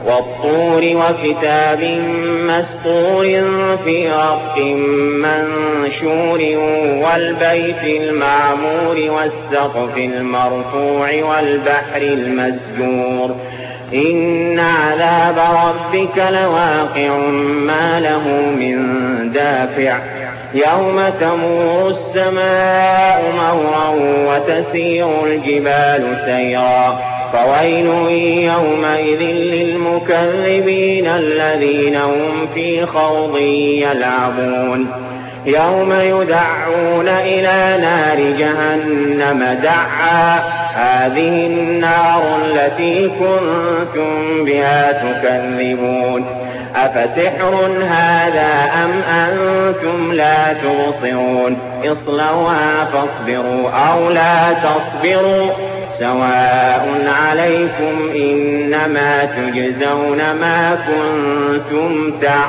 والطور وكتاب مسطور في رق منشور والبيت المعمور والسقف المرفوع والبحر المسجور إن عذاب ربك لواقع ما له من دافع يوم تمور السماء مورا وتسير الجبال سيرا فويل يومئذ للمكذبين الذين هم في خوض يلعبون يوم يدعون إلى نار جهنم دعا هذه النار التي كنتم بها تكذبون أفسحر هذا أم أنتم لا تبصرون اصلوها فاصبروا أو لا تصبروا سواء عليكم إنما تجزون ما كنتم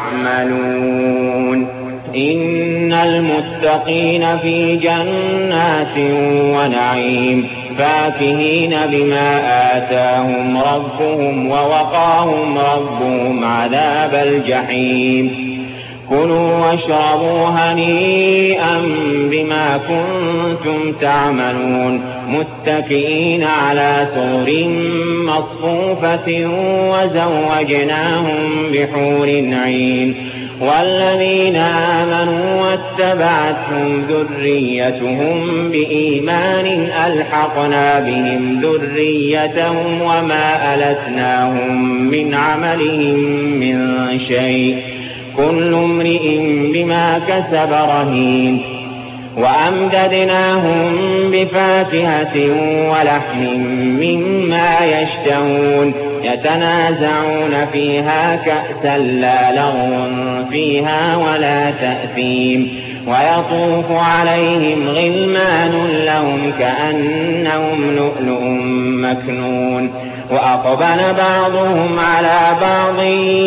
تعملون إن المتقين في جنات ونعيم فاكهين بما آتاهم ربهم ووقاهم ربهم عذاب الجحيم كلوا واشربوا هنيئا بما كنتم تعملون متكئين على سرر مصفوفة وزوجناهم بحور عين والذين آمنوا واتبعتهم ذريتهم بإيمان ألحقنا بهم ذريتهم وما ألتناهم من عملهم من شيء كل امرئ بما كسب رهين وأمددناهم بفاكهة ولحم مما يشتهون يتنازعون فيها كأسا لا لغو فيها ولا تأثيم ويطوف عليهم غلمان لهم كأنهم لؤلؤ مكنون وأقبل بعضهم على بعض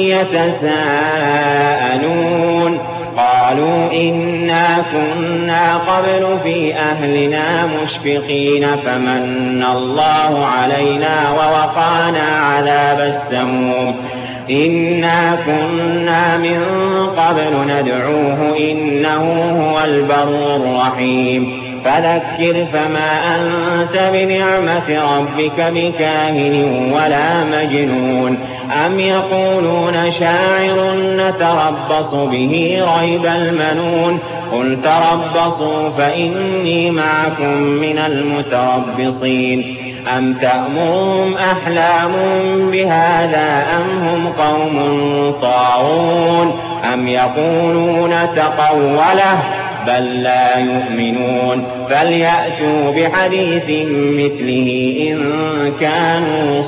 يتساءلون قالوا إنا كنا قبل في أهلنا مشفقين فمن الله علينا ووقانا عذاب السموم إنا كنا من قبل ندعوه إنه هو البر الرحيم فذكر فما أنت بنعمة ربك بكاهن ولا مجنون أم يقولون شاعر نتربص به ريب المنون قل تربصوا فإني معكم من المتربصين أم تأمرهم أحلام بهذا أم هم قوم طاغون أم يقولون تقوله بل لا يؤمنون فليأتوا بحديث مثله إن كانوا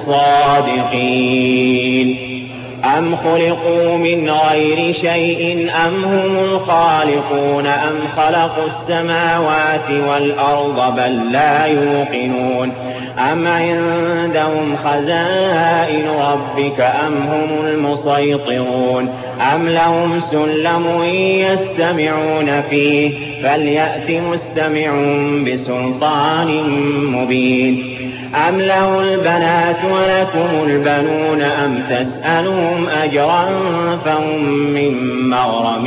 صادقين أم خلقوا من غير شيء أم هم الخالقون أم خلقوا السماوات والأرض بل لا يوقنون أم عندهم خزائن ربك أم هم المسيطرون أم لهم سلم يستمعون فيه فليأت مستمع بسلطان مبين أم له البنات ولكم البنون أم تسألهم أجرا فهم من مغرم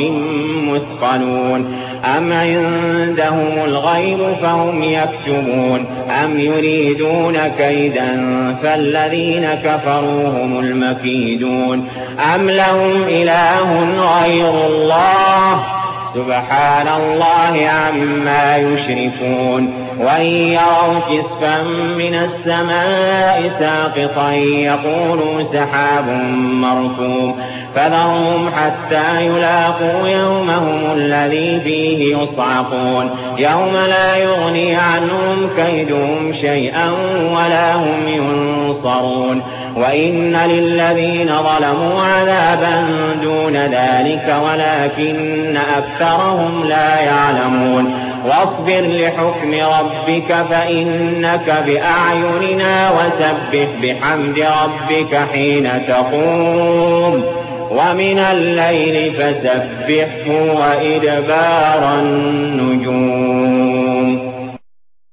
مثقلون أم عندهم الغيب فهم يكتبون أم يريدون كيدا فالذين كفروا هم المكيدون أم لهم إله غير الله سبحان الله عما يشركون وإن يروا كسفا من السماء ساقطا يقولوا سحاب مركوم فذرهم حتى يلاقوا يومهم الذي فيه يصعقون يوم لا يغني عنهم كيدهم شيئا ولا هم ينصرون وإن للذين ظلموا عذابا دون ذلك ولكن أكثرهم لا يعلمون واصبر لحكم ربك فإنك بأعيننا وسبح بحمد ربك حين تقوم ومن الليل فسبحه وإدبار النجوم